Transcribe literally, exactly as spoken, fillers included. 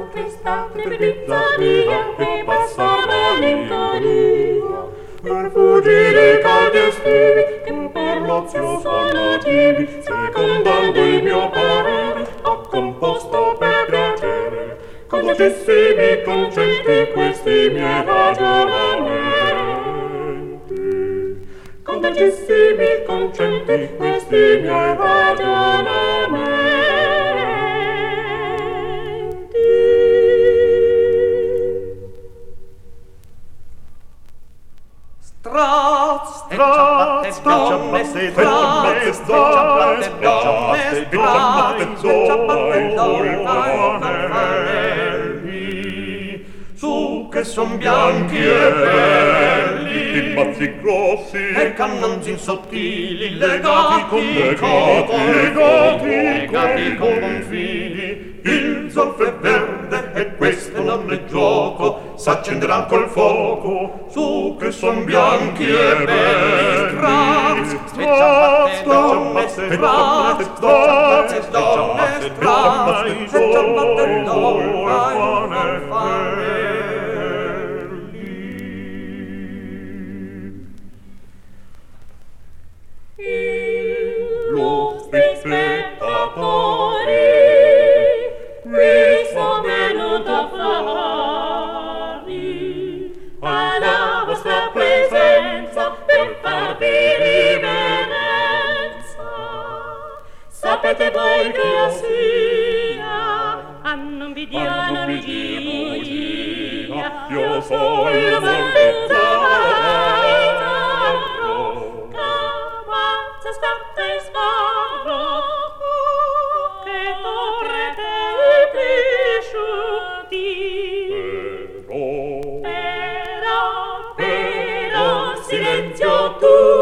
questa pizzeria che passava l'Incaria per fuggire i caldi estivi che per l'ozio sono nativi, secondando il mio parere ho composto per piacere con dolcissimi concetti questi miei ragionamenti, con dolcissimi concetti questi miei ragionamenti. Strazz, ciabatte, donne, strazz, ciabatte, donne, strazz, ciabatte, donne, su che son bianchi e belli, i mazzi grossi e cannonzin sottili, legati con legati, legati, legati con confini, il zolfo è verde e questo non è gioco, s'accenderà col fuoco, su che son bianchi e belli. Strazz, strazz, donne, strazz, strazz, donne, strazz, strazz, donne, Illustri spettatori, qui sono venuto a farvi alla vostra presenza per farvi riverenza. Sapete voi che io sia a non vidiana vigilia, io sono la bellezza scatta e sparo, che torrete i pisciuti. Però, però, silenzio tu,